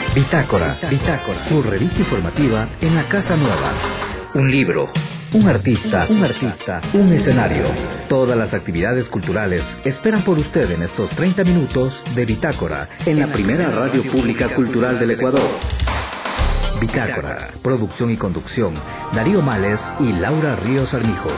Bitácora, su revista informativa en la Casa Nueva. Un libro, un artista, un escenario. Todas las actividades culturales esperan por usted en estos 30 minutos de Bitácora, en la primera radio pública cultural del Ecuador. Bitácora, producción y conducción, Darío Males y Laura Ríos Armijos.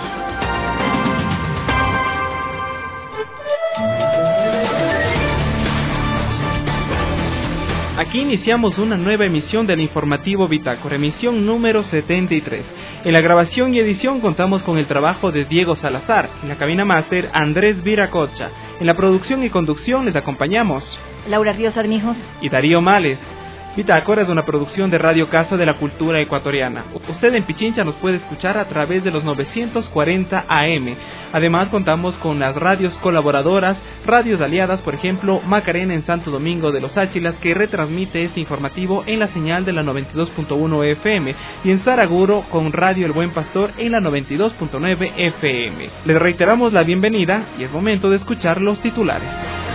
Aquí iniciamos una nueva emisión del informativo Bitácora, emisión número 73. En la grabación y edición contamos con el trabajo de Diego Salazar, en la cabina máster Andrés Viracocha. En la producción y conducción les acompañamos Laura Ríos Armijos y Darío Males. Bitácora es una producción de Radio Casa de la Cultura Ecuatoriana. Usted en Pichincha nos puede escuchar a través de los 940 AM. Además contamos con las radios colaboradoras, radios aliadas, por ejemplo, Macarena en Santo Domingo de los Áchilas, que retransmite este informativo en la señal de la 92.1 FM, y en Saraguro con Radio El Buen Pastor en la 92.9 FM. Les reiteramos la bienvenida y es momento de escuchar los titulares.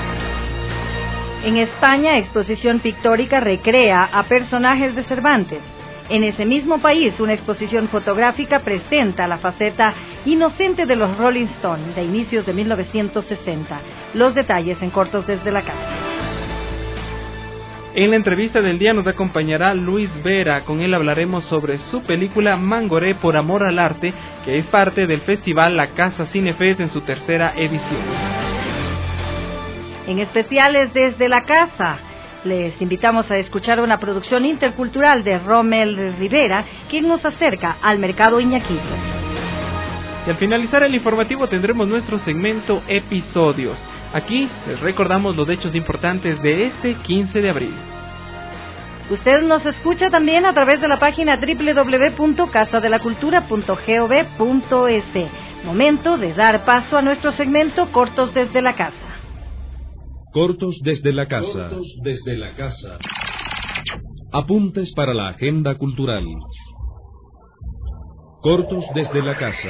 En España, exposición pictórica recrea a personajes de Cervantes. En ese mismo país, una exposición fotográfica presenta la faceta inocente de los Rolling Stones de inicios de 1960. Los detalles en Cortos desde la Casa. En la entrevista del día nos acompañará Luis Vera. Con él hablaremos sobre su película Mangoré por amor al arte, que es parte del festival La Casa Cinefest en su tercera edición. En especiales desde la casa, les invitamos a escuchar una producción intercultural de Rommel Rivera, quien nos acerca al mercado Iñaquito. Y al finalizar el informativo tendremos nuestro segmento Episodios. Aquí les recordamos los hechos importantes de este 15 de abril. Usted nos escucha también a través de la página www.casadelacultura.gov.es. Momento de dar paso a nuestro segmento Cortos desde la Casa. Cortos desde la casa. Apuntes para la agenda cultural. Cortos desde la casa.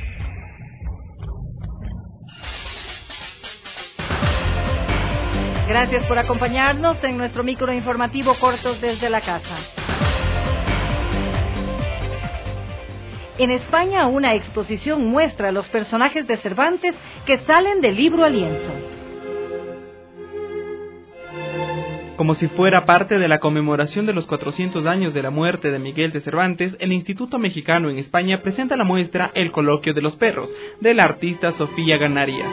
Gracias por acompañarnos en nuestro microinformativo Cortos desde la casa. En España, una exposición muestra a los personajes de Cervantes que salen del libro a lienzo. Como si fuera parte de la conmemoración de los 400 años de la muerte de Miguel de Cervantes, el Instituto Mexicano en España presenta la muestra El Coloquio de los Perros, de la artista Sofía Ganarías.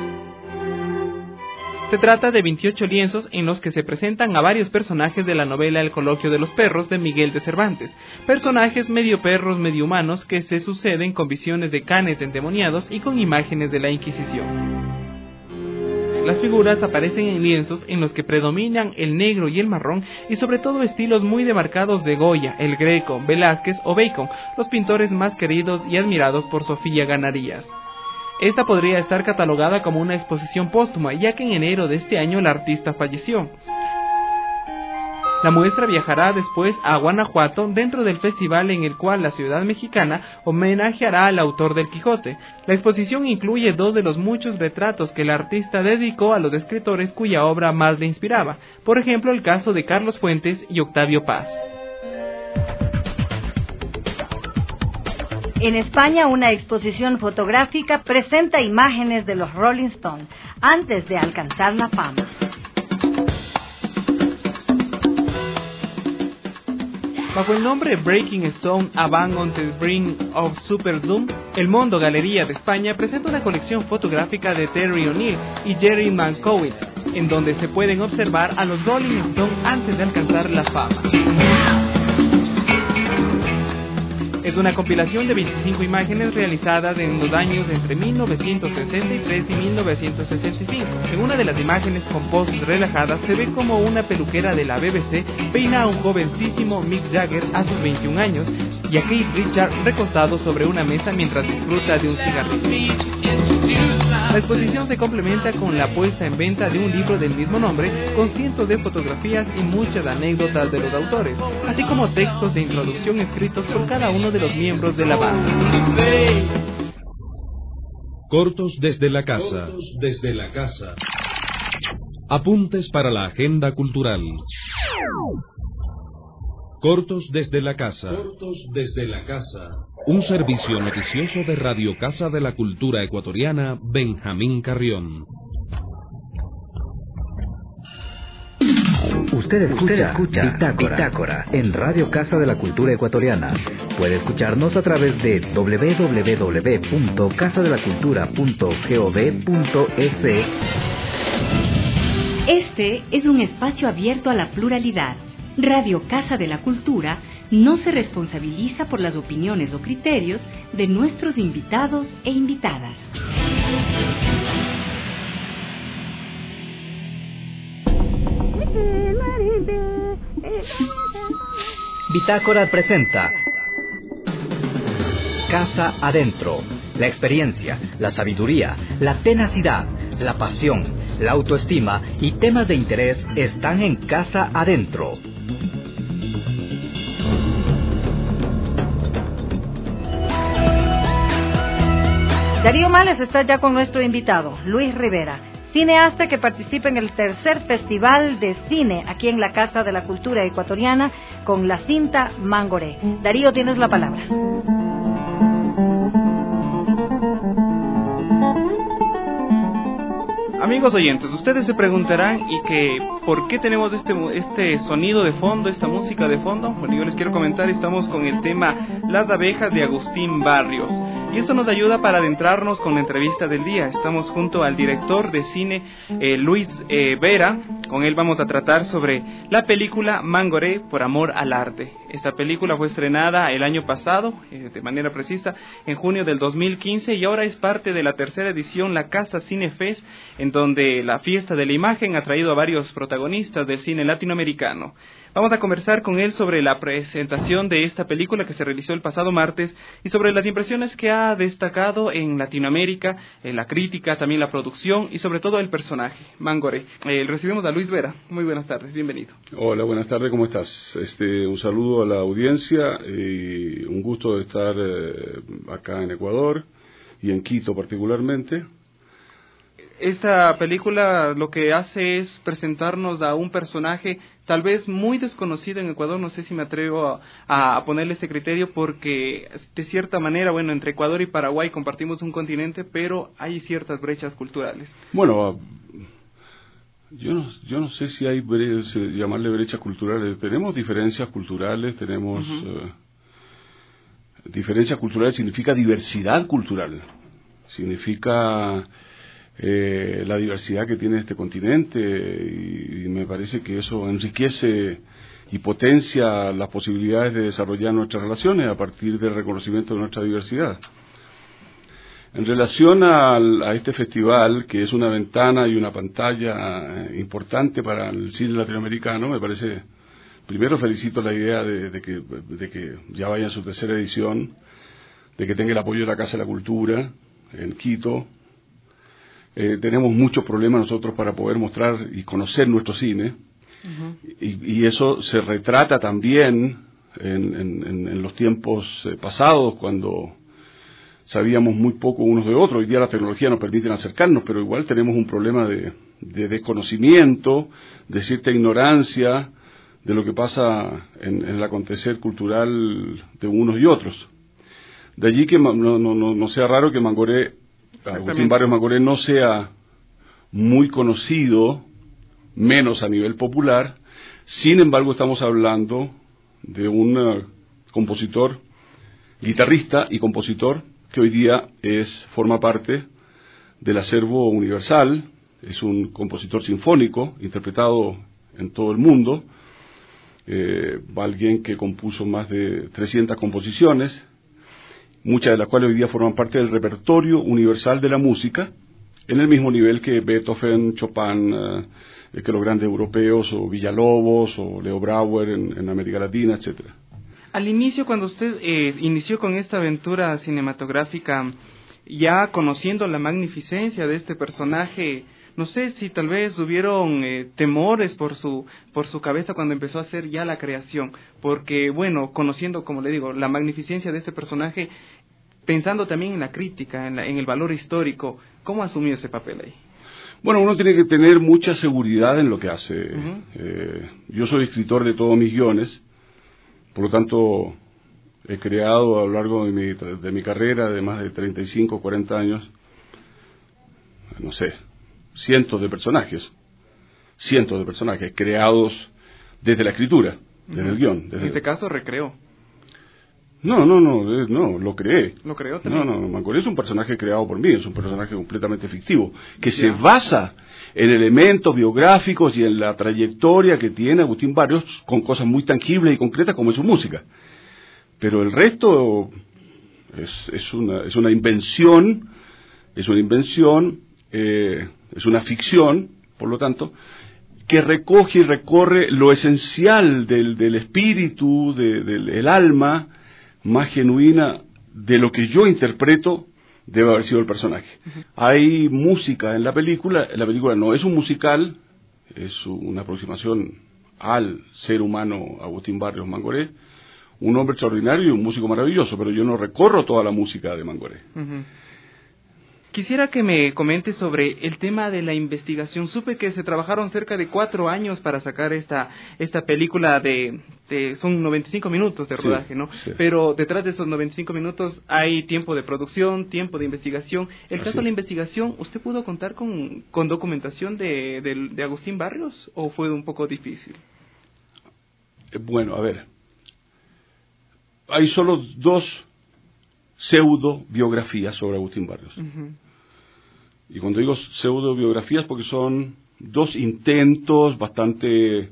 Se trata de 28 lienzos en los que se presentan a varios personajes de la novela El Coloquio de los Perros de Miguel de Cervantes, personajes medio perros, medio humanos que se suceden con visiones de canes endemoniados y con imágenes de la Inquisición. Las figuras aparecen en lienzos en los que predominan el negro y el marrón y sobre todo estilos muy demarcados de Goya, El Greco, Velázquez o Bacon, los pintores más queridos y admirados por Sofía Ganarías. Esta podría estar catalogada como una exposición póstuma, ya que en enero de este año la artista falleció. La muestra viajará después a Guanajuato dentro del festival en el cual la ciudad mexicana homenajeará al autor del Quijote. La exposición incluye 2 de los muchos retratos que el artista dedicó a los escritores cuya obra más le inspiraba, por ejemplo el caso de Carlos Fuentes y Octavio Paz. En España, una exposición fotográfica presenta imágenes de los Rolling Stones antes de alcanzar la fama. Bajo el nombre Breaking Stone, A Band on the Brink of Superdoom, el Mondo Galería de España presenta una colección fotográfica de Terry O'Neill y Jerry Mankiewicz, en donde se pueden observar a los Rolling Stones antes de alcanzar la fama. Es una compilación de 25 imágenes realizadas en los años entre 1963 y 1965. En una de las imágenes con poses relajadas se ve como una peluquera de la BBC peina a un jovencísimo Mick Jagger a sus 21 años y a Keith Richards recostado sobre una mesa mientras disfruta de un cigarrillo. La exposición se complementa con la puesta en venta de un libro del mismo nombre, con cientos de fotografías y muchas anécdotas de los autores, así como textos de introducción escritos por cada uno de los miembros de la banda. Cortos desde la casa. Apuntes para la agenda cultural. Cortos desde la casa. Cortos desde la casa. Un servicio noticioso de Radio Casa de la Cultura Ecuatoriana, Benjamín Carrión. Usted escucha Bitácora en Radio Casa de la Cultura Ecuatoriana. Puede escucharnos a través de www.casadelacultura.gov.es. Este es un espacio abierto a la pluralidad. Radio Casa de la Cultura no se responsabiliza por las opiniones o criterios de nuestros invitados e invitadas. Bitácora presenta Casa Adentro. La experiencia, la sabiduría, la tenacidad, la pasión, la autoestima y temas de interés están en Casa Adentro. Darío Males está ya con nuestro invitado, Luis Rivera, cineasta que participa en el tercer Festival de Cine aquí en la Casa de la Cultura Ecuatoriana con la cinta Mangoré. Darío, tienes la palabra. Amigos oyentes, ustedes se preguntarán ¿por qué tenemos este sonido de fondo, esta música de fondo? Bueno, yo les quiero comentar, estamos con el tema Las abejas de Agustín Barrios. Y esto nos ayuda para adentrarnos con la entrevista del día. Estamos junto al director de cine Luis Vera. Con él vamos a tratar sobre la película Mangoré, por amor al arte. Esta película fue estrenada el año pasado, de manera precisa, en junio del 2015, y ahora es parte de la tercera edición, la Casa Cinefest, en donde la fiesta de la imagen ha traído a varios protagonistas del cine latinoamericano. Vamos a conversar con él sobre la presentación de esta película que se realizó el pasado martes y sobre las impresiones que ha destacado en Latinoamérica, la crítica, también la producción y sobre todo el personaje, Mangoré. Recibimos a Luis Vera. Muy buenas tardes, bienvenido. Hola, buenas tardes, ¿cómo estás? Un saludo a la audiencia y un gusto de estar acá en Ecuador y en Quito particularmente. Esta película lo que hace es presentarnos a un personaje tal vez muy desconocido en Ecuador, no sé si me atrevo a ponerle ese criterio, porque de cierta manera, bueno, entre Ecuador y Paraguay compartimos un continente, pero hay ciertas brechas culturales. Bueno, yo no sé si hay llamarle brechas culturales. Tenemos diferencias culturales, tenemos... diferencias culturales significa diversidad cultural, significa... la diversidad que tiene este continente, y me parece que eso enriquece y potencia las posibilidades de desarrollar nuestras relaciones a partir del reconocimiento de nuestra diversidad. En relación a este festival, que es una ventana y una pantalla importante para el cine latinoamericano, me parece, primero felicito la idea de que ya vaya en su tercera edición, de que tenga el apoyo de la Casa de la Cultura en Quito. Tenemos muchos problemas nosotros para poder mostrar y conocer nuestro cine, y eso se retrata también en los tiempos pasados, cuando sabíamos muy poco unos de otros. Hoy día la tecnología nos permite acercarnos, pero igual tenemos un problema de desconocimiento, de cierta ignorancia de lo que pasa en el acontecer cultural de unos y otros. De allí que no sea raro que Agustín Barrios Mangoré no sea muy conocido, menos a nivel popular. Sin embargo, estamos hablando de un compositor, guitarrista y compositor que hoy día forma parte del acervo universal. Es un compositor sinfónico, interpretado en todo el mundo, alguien que compuso más de 300 composiciones, muchas de las cuales hoy día forman parte del repertorio universal de la música, en el mismo nivel que Beethoven, Chopin, que los grandes europeos, o Villalobos, o Leo Brauer en América Latina, etcétera. Al inicio, cuando usted inició con esta aventura cinematográfica, ya conociendo la magnificencia de este personaje, no sé si tal vez hubieron temores por su cabeza cuando empezó a hacer ya la creación, porque bueno, conociendo, como le digo, la magnificencia de este personaje, pensando también en la crítica, en el valor histórico, ¿cómo asumió ese papel ahí? Bueno, uno tiene que tener mucha seguridad en lo que hace. Yo soy escritor de todos mis guiones, Por lo tanto, he creado a lo largo de mi carrera, de más de 35, 40 años, no sé, cientos de personajes creados desde la escritura, desde el guión. En este caso, recreó. No, lo creé. ¿Lo creó también? No, Mangoré es un personaje creado por mí, es un personaje completamente fictivo, que se basa en elementos biográficos y en la trayectoria que tiene Agustín Barrios, con cosas muy tangibles y concretas como es su música. Pero el resto es una invención, es una ficción, por lo tanto, que recoge y recorre lo esencial del espíritu, del alma más genuina de lo que yo interpreto debe haber sido el personaje. Uh-huh. Hay música en la película no es un musical, es una aproximación al ser humano Agustín Barrios Mangoré, un hombre extraordinario y un músico maravilloso, pero yo no recorro toda la música de Mangoré. Uh-huh. Quisiera que me comente sobre el tema de la investigación. Supe que se trabajaron cerca de 4 años para sacar esta película son 95 minutos de rodaje, ¿no? Sí. Pero detrás de esos 95 minutos hay tiempo de producción, tiempo de investigación. El caso de la investigación, ¿usted pudo contar con documentación de Agustín Barrios o fue un poco difícil? Bueno, a ver. Hay solo 2 pseudo biografías sobre Agustín Barrios. Uh-huh. Y cuando digo pseudo biografías, porque son 2 intentos bastante,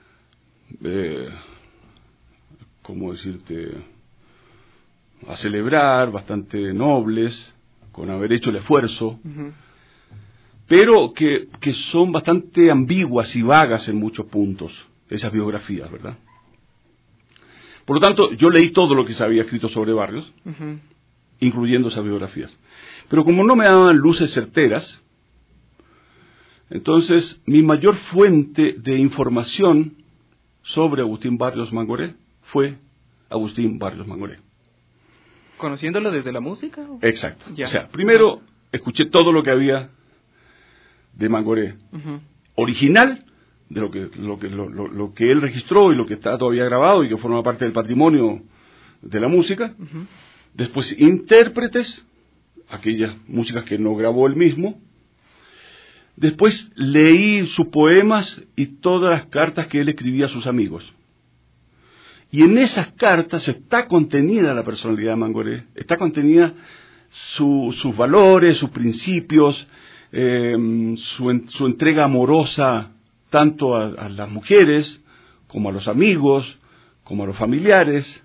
¿cómo decirte?, a celebrar, bastante nobles, con haber hecho el esfuerzo, uh-huh, pero que son bastante ambiguas y vagas en muchos puntos, esas biografías, ¿verdad? Por lo tanto, yo leí todo lo que se había escrito sobre Barrios, uh-huh, incluyendo esas biografías. Pero como no me daban luces certeras, entonces mi mayor fuente de información sobre Agustín Barrios Mangoré fue Agustín Barrios Mangoré. ¿Conociéndolo desde la música? Exacto. Ya. O sea, primero escuché todo lo que había de Mangoré, uh-huh, original, de lo que él registró y lo que está todavía grabado y que forma parte del patrimonio de la música. Uh-huh. Después intérpretes, aquellas músicas que no grabó él mismo. Después leí sus poemas y todas las cartas que él escribía a sus amigos. Y en esas cartas está contenida la personalidad de Mangoré, está contenida sus valores, sus principios, su entrega amorosa tanto a las mujeres como a los amigos, como a los familiares.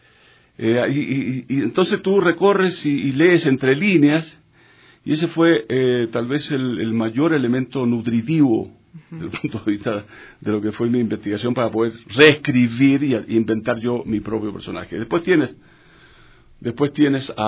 Y entonces tú recorres y lees entre líneas, y ese fue tal vez el mayor elemento nutritivo desde el punto de vista de lo que fue mi investigación para poder reescribir y inventar yo mi propio personaje. Después tienes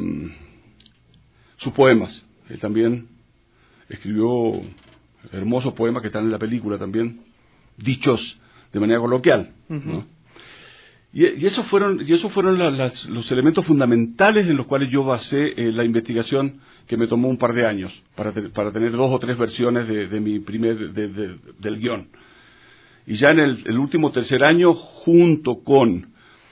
sus poemas. Él también escribió hermosos poemas que están en la película también, dichos de manera coloquial, uh-huh, ¿no? Y esos fueron los elementos fundamentales en los cuales yo basé la investigación, que me tomó un par de años para tener 2 o 3 versiones de mi del guión. Y ya en el último tercer año, junto con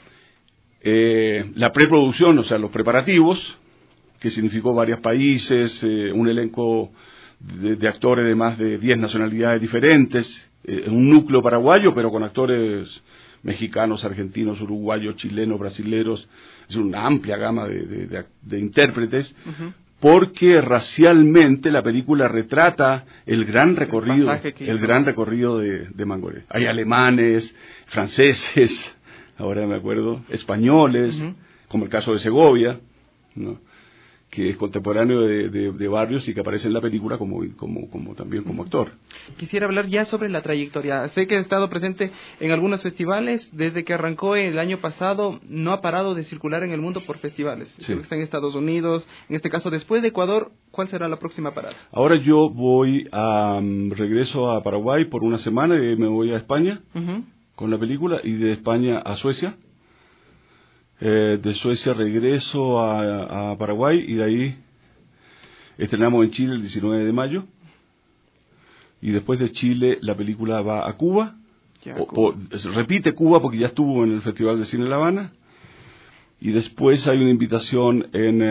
la preproducción, o sea, los preparativos, que significó varios países, un elenco de actores de más de 10 nacionalidades diferentes, un núcleo paraguayo, pero con actores mexicanos, argentinos, uruguayos, chilenos, brasileros, es una amplia gama de intérpretes, uh-huh, porque racialmente la película retrata el gran recorrido de Mangoré. Hay alemanes, franceses, ahora me acuerdo, españoles, uh-huh, como el caso de Segovia, ¿no?, que es contemporáneo de Barrios y que aparece en la película también como actor. Quisiera hablar ya sobre la trayectoria. Sé que ha estado presente en algunos festivales. Desde que arrancó el año pasado, no ha parado de circular en el mundo por festivales. Sí. Está en Estados Unidos. En este caso, después de Ecuador, ¿cuál será la próxima parada? Ahora yo regreso a Paraguay por una semana y me voy a España, uh-huh, con la película, y de España a Suecia. De Suecia regreso a Paraguay y de ahí estrenamos en Chile el 19 de mayo y después de Chile la película va a Cuba repite Cuba porque ya estuvo en el Festival de Cine de La Habana, y después hay una invitación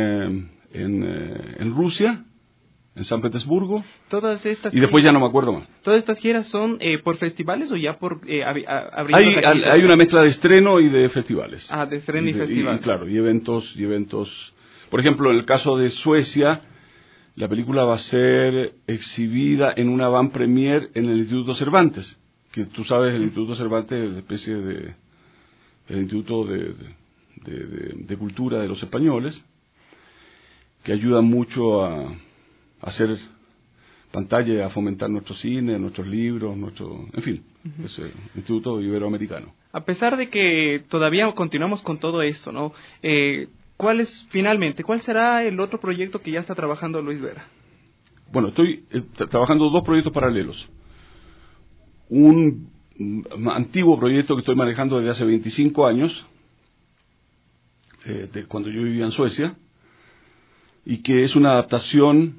en Rusia, en San Petersburgo, y después ya no me acuerdo más. ¿Todas estas giras son por festivales o ya por hay una mezcla de estreno y de festivales. Ah, de estreno y festivales. Claro, y eventos. Por ejemplo, en el caso de Suecia, la película va a ser exhibida en una van premier en el Instituto Cervantes, que tú sabes, el Instituto Cervantes es una especie de el Instituto de Cultura de los españoles, que ayuda mucho a hacer pantalla y a fomentar nuestro cine, nuestros libros, en fin, es el Instituto Iberoamericano. A pesar de que todavía continuamos con todo esto, ¿no? ¿Cuál será el otro proyecto que ya está trabajando Luis Vera? Bueno, estoy trabajando 2 proyectos paralelos. Un antiguo proyecto que estoy manejando desde hace 25 años, de cuando yo vivía en Suecia, y que es una adaptación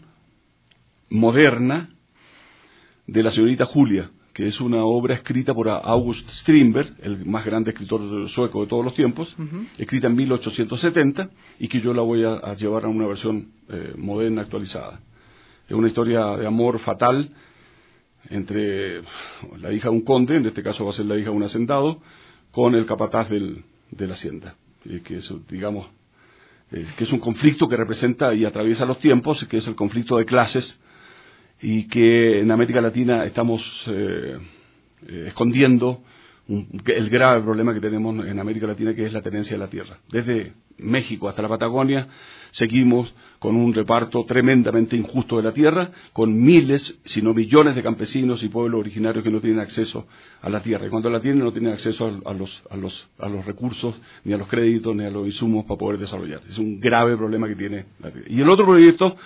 moderna de La señorita Julia, que es una obra escrita por August Strindberg, el más grande escritor sueco de todos los tiempos, escrita en 1870, y que yo la voy a llevar a una versión moderna, actualizada. Es una historia de amor fatal entre la hija de un conde, en este caso va a ser la hija de un hacendado, con el capataz de la hacienda, que es, digamos, que es un conflicto que representa y atraviesa los tiempos, que es el conflicto de clases, y que en América Latina estamos escondiendo el grave problema que tenemos en América Latina, que es la tenencia de la tierra. Desde México hasta la Patagonia seguimos con un reparto tremendamente injusto de la tierra, con miles, si no millones de campesinos y pueblos originarios que no tienen acceso a la tierra, y cuando la tienen no tienen acceso a los recursos, ni a los créditos, ni a los insumos para poder desarrollar. Es un grave problema que tiene la tierra. Y el otro proyecto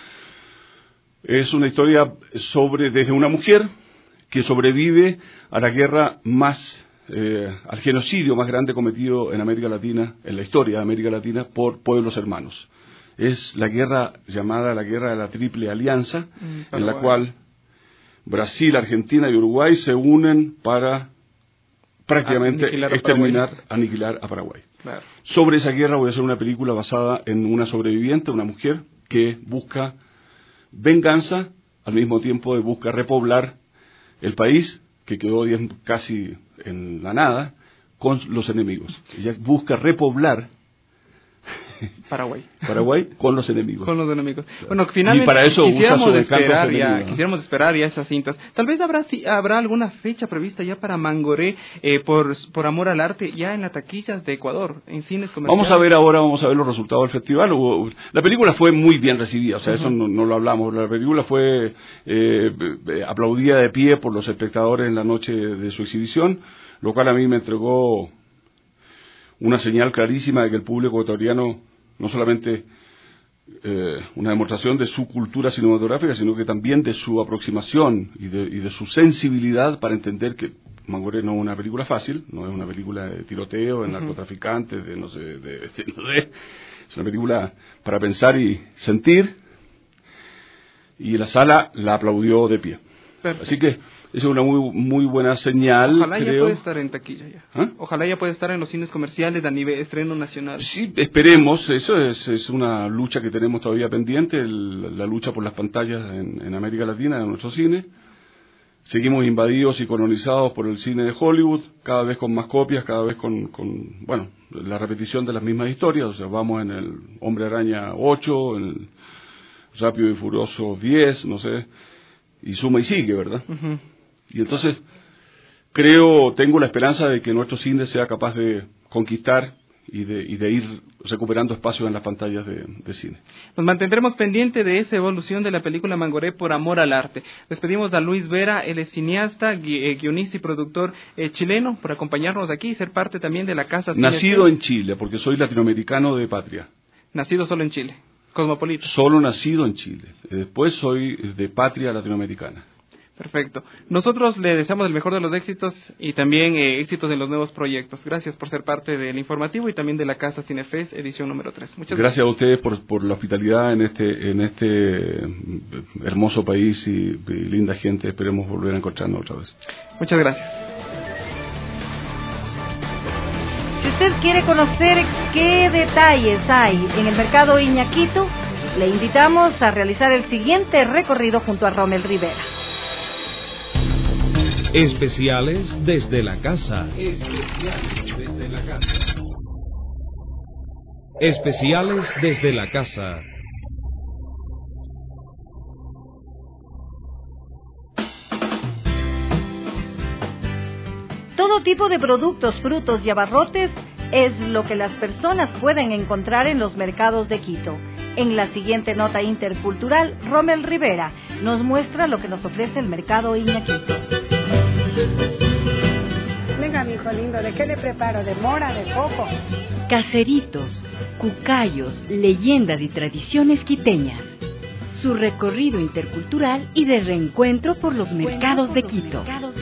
es una historia desde una mujer que sobrevive a la guerra al genocidio más grande cometido en América Latina, en la historia de América Latina, por pueblos hermanos. Es la guerra llamada la Guerra de la Triple Alianza, en la cual Brasil, Argentina y Uruguay se unen para prácticamente aniquilar a Paraguay. Claro. Sobre esa guerra voy a hacer una película basada en una sobreviviente, una mujer que busca venganza, al mismo tiempo de busca repoblar el país, que quedó casi en la nada, con los enemigos. Ella busca repoblar Paraguay con los enemigos. Bueno, finalmente y para eso quisiéramos esperar ya esas cintas. Tal vez habrá alguna fecha prevista ya para Mangoré, por amor al arte, ya en las taquillas de Ecuador, en cines comerciales. Vamos a ver los resultados del festival. La película fue muy bien recibida, o sea, eso no lo hablamos. La película fue aplaudida de pie por los espectadores en la noche de su exhibición, lo cual a mí me entregó una señal clarísima de que el público ecuatoriano no solamente una demostración de su cultura cinematográfica, sino que también de su aproximación y de su sensibilidad para entender que Mangoré no es una película fácil, no es una película de tiroteo, de narcotraficantes, es una película para pensar y sentir, y la sala la aplaudió de pie. Perfecto. Así que es una muy buena señal. Ojalá ya pueda estar en taquilla ya. ¿Ah? Ojalá ya pueda estar en los cines comerciales a nivel estreno nacional. Sí, esperemos. Eso es una lucha que tenemos todavía pendiente, la lucha por las pantallas en América Latina, en nuestro cine. Seguimos invadidos y colonizados por el cine de Hollywood, cada vez con más copias, cada vez con la repetición de las mismas historias. O sea, vamos en el Hombre Araña 8, en el Rápido y Furioso 10, no sé, y suma y sigue, ¿verdad? Y entonces tengo la esperanza de que nuestro cine sea capaz de conquistar y de ir recuperando espacios en las pantallas de cine. Nos mantendremos pendiente de esa evolución de la película Mangoré por amor al arte. Despedimos a Luis Vera, él es cineasta, guionista y productor chileno, por acompañarnos aquí y ser parte también de la Casa Cine. Nacido en Chile, porque soy latinoamericano de patria. Nacido solo en Chile. Cosmopolita. Solo nacido en Chile. Después soy de patria latinoamericana. Perfecto. Nosotros le deseamos el mejor de los éxitos y también éxitos en los nuevos proyectos. Gracias por ser parte del informativo y también de la Casa Cinefest, edición número 3. Muchas gracias. Gracias a ustedes por la hospitalidad en este hermoso país y linda gente. Esperemos volver a encontrarnos otra vez. Muchas gracias. Si usted quiere conocer qué detalles hay en el mercado Iñaquito, le invitamos a realizar el siguiente recorrido junto a Rommel Rivera. Especiales desde la casa. Especiales desde la casa. Especiales desde la casa. Todo tipo de productos, frutos y abarrotes es lo que las personas pueden encontrar en los mercados de Quito. En la siguiente nota intercultural, Rommel Rivera nos muestra lo que nos ofrece el mercado Iñaquito. Venga, mi hijo lindo, ¿de qué le preparo? ¿De mora, de coco? Caseritos, cucayos, leyendas y tradiciones quiteñas. Su recorrido intercultural y de reencuentro por los mercados de Quito.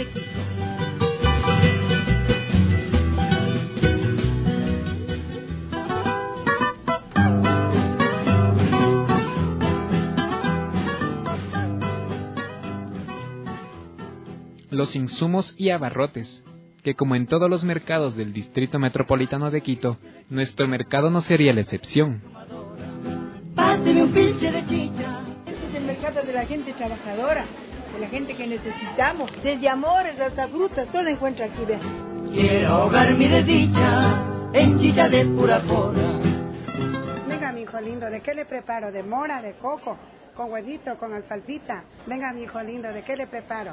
Los insumos y abarrotes, que como en todos los mercados del Distrito Metropolitano de Quito, nuestro mercado no sería la excepción. Páseme un pinche de chicha. Este es el mercado de la gente trabajadora, de la gente que necesitamos, desde amores hasta frutas, todo lo encuentra aquí, ve. Quiero ahogar mi desdicha en chicha de pura pora. Venga, mi hijo lindo, ¿de qué le preparo? ¿De mora, de coco? ¿Con huevito, con alfalfita? Venga, mi hijo lindo, ¿de qué le preparo?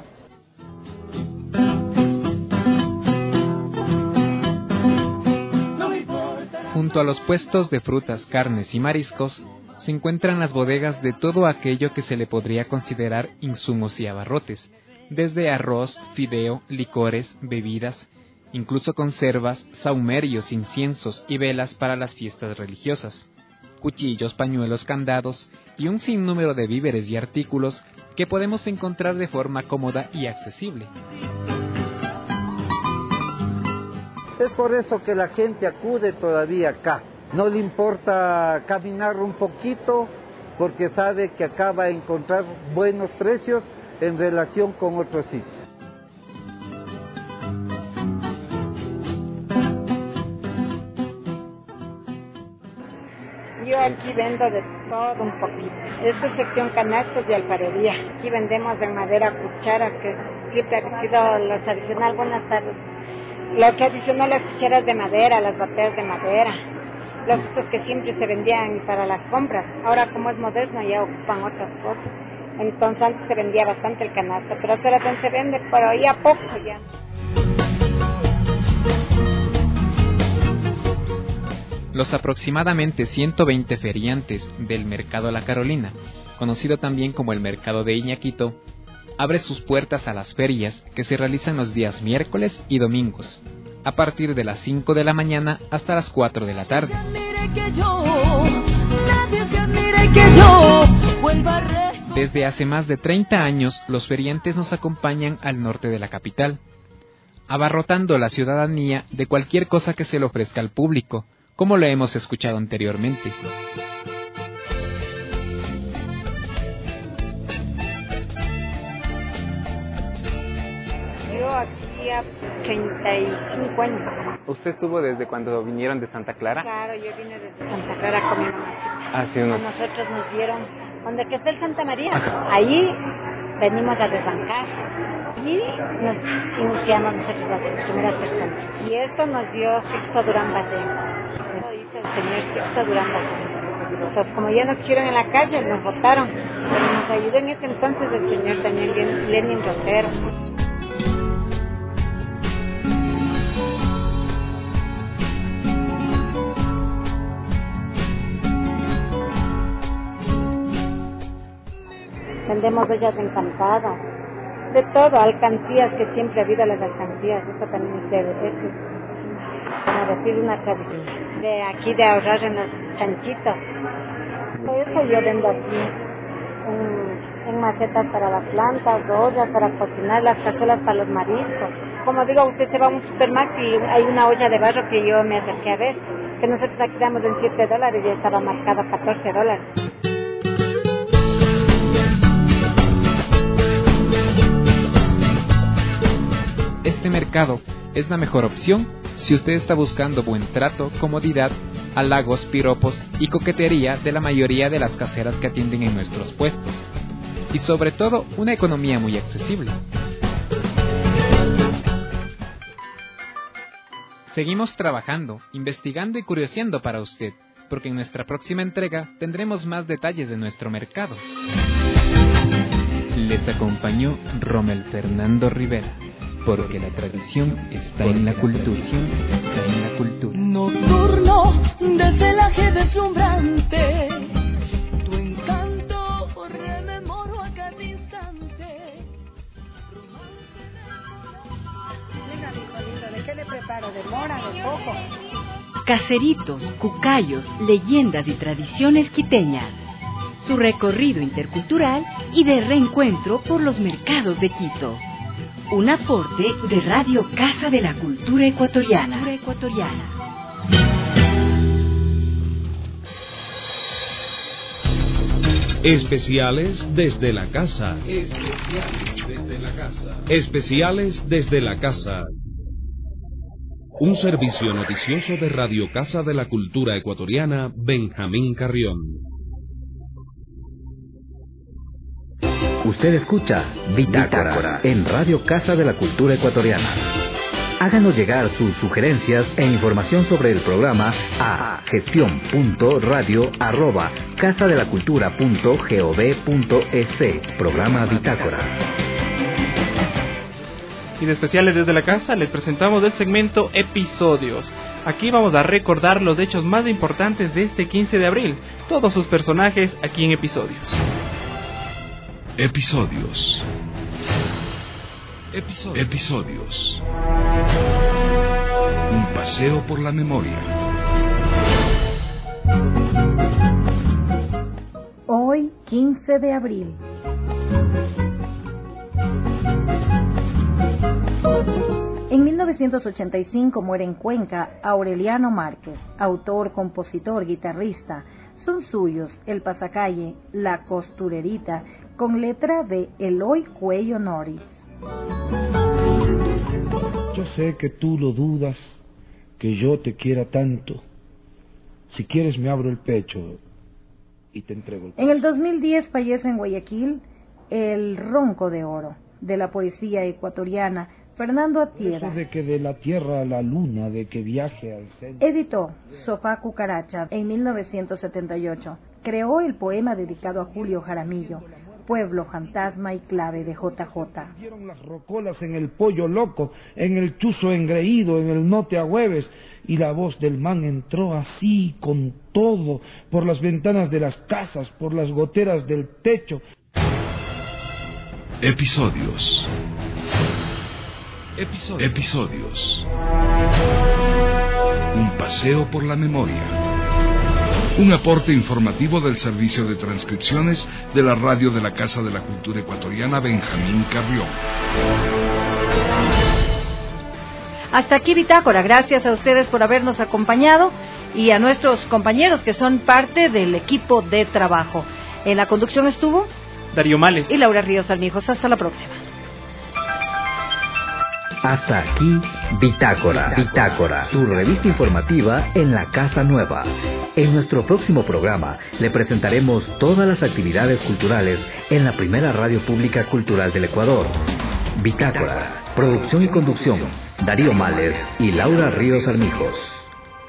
Junto a los puestos de frutas, carnes y mariscos, se encuentran las bodegas de todo aquello que se le podría considerar insumos y abarrotes, desde arroz, fideo, licores, bebidas, incluso conservas, sahumerios, inciensos y velas para las fiestas religiosas, cuchillos, pañuelos, candados y un sinnúmero de víveres y artículos que podemos encontrar de forma cómoda y accesible. Es por eso que la gente acude todavía acá. No le importa caminar un poquito porque sabe que acá va a encontrar buenos precios en relación con otros sitios. Yo aquí vendo de todo un poquito. Esta es sección canastos de alfarería. Aquí vendemos de madera cuchara, que siempre ha sido lo tradicional. Buenas tardes. Lo que adicionó las cucharas de madera, las bateas de madera, los otros que siempre se vendían para las compras. Ahora como es moderno ya ocupan otras cosas. Entonces antes se vendía bastante el canasto, pero ahora también se vende, pero ya poco ya. Los aproximadamente 120 feriantes del Mercado La Carolina, conocido también como el Mercado de Iñaquito, abre sus puertas a las ferias que se realizan los días miércoles y domingos, a partir de las 5 de la mañana hasta las 4 de la tarde. Desde hace más de 30 años, los feriantes nos acompañan al norte de la capital, abarrotando la ciudadanía de cualquier cosa que se le ofrezca al público, como lo hemos escuchado anteriormente. Yo aquí a 35 años. ¿Usted estuvo desde cuando vinieron de Santa Clara? Claro, yo vine desde Santa Clara con mi mamá. Hace unos... Nosotros nos dieron, donde que está el Santa María, ahí venimos a desbancar y nos iniciamos nosotros las primeras personas. Y esto nos dio Sixto Durán Bateo. Eso hizo el señor Sixto Durán Bateo. Entonces, como ya nos quisieron en la calle, nos votaron. Pero nos ayudó en ese entonces el señor también Lenin Rosero. Vendemos ollas de encantado, de todo, alcancías, que siempre ha habido las alcancías, eso también es como decir una tradición, de aquí de ahorrar en los chanchitos. Por eso yo vendo aquí, en macetas para las plantas, ollas para cocinar, las cazuelas para los mariscos. Como digo, usted se va a un supermercado y hay una olla de barro que yo me acerqué a ver, que nosotros aquí damos en $7 y ya estaba marcado $14. Este mercado es la mejor opción Si usted está buscando buen trato, comodidad, halagos, piropos y coquetería de la mayoría de las caseras que atienden en nuestros puestos. Y sobre todo, una economía muy accesible. Seguimos trabajando, investigando y curioseando para usted, porque en nuestra próxima entrega tendremos más detalles de nuestro mercado. Les acompañó Rommel Fernando Rivera, porque la tradición está en la cultura. Nocturno de celaje deslumbrante, tu encanto rememoro a cada instante. Venga, mi Juanito, ¿de qué le preparo? ¿De mora, de coco? Caseritos, cucayos, leyendas y tradiciones quiteñas. Su recorrido intercultural y de reencuentro por los mercados de Quito. Un aporte de Radio Casa de la Cultura Ecuatoriana. Especiales desde la casa. Especiales desde la casa. Un servicio noticioso de Radio Casa de la Cultura Ecuatoriana, Benjamín Carrión. Usted escucha Bitácora en Radio Casa de la Cultura Ecuatoriana. Háganos llegar sus sugerencias e información sobre el programa a gestion.radio@casadelacultura.gov.es. Programa Bitácora. Y de Especiales desde la Casa les presentamos el segmento Episodios. Aquí vamos a recordar los hechos más importantes de este 15 de abril. Todos sus personajes aquí en Episodios. Episodios. Un paseo por la memoria. Hoy, 15 de abril. En 1985 muere en Cuenca Aureliano Márquez, autor, compositor, guitarrista. Son suyos El Pasacalle, La Costurerita, con letra de Eloy Cuello Noris. Yo sé que tú lo dudas, que yo te quiera tanto. Si quieres me abro el pecho y te entrego el pecho. En el 2010 fallece en Guayaquil el Ronco de Oro de la poesía ecuatoriana, Fernando Atiera. Eso de que de la tierra a la luna, de que viaje al centro. Editó Sofá Cucaracha en 1978. Creó el poema dedicado a Julio Jaramillo, Pueblo, Fantasma y Clave de JJ. Dieron las rocolas en el pollo loco, en el chuzo engreído, en el no te agüeves, y la voz del man entró así, con todo, por las ventanas de las casas, por las goteras del techo. Episodios. Un paseo por la memoria. Un aporte informativo del Servicio de Transcripciones de la Radio de la Casa de la Cultura Ecuatoriana, Benjamín Carrión. Hasta aquí Bitácora. Gracias a ustedes por habernos acompañado y a nuestros compañeros que son parte del equipo de trabajo. En la conducción estuvo Darío Males y Laura Ríos Almijos. Hasta la próxima. Hasta aquí Bitácora, su revista informativa en la Casa Nueva. En nuestro próximo programa le presentaremos todas las actividades culturales en la primera radio pública cultural del Ecuador. Bitácora, producción y conducción, Darío Males y Laura Ríos Armijos.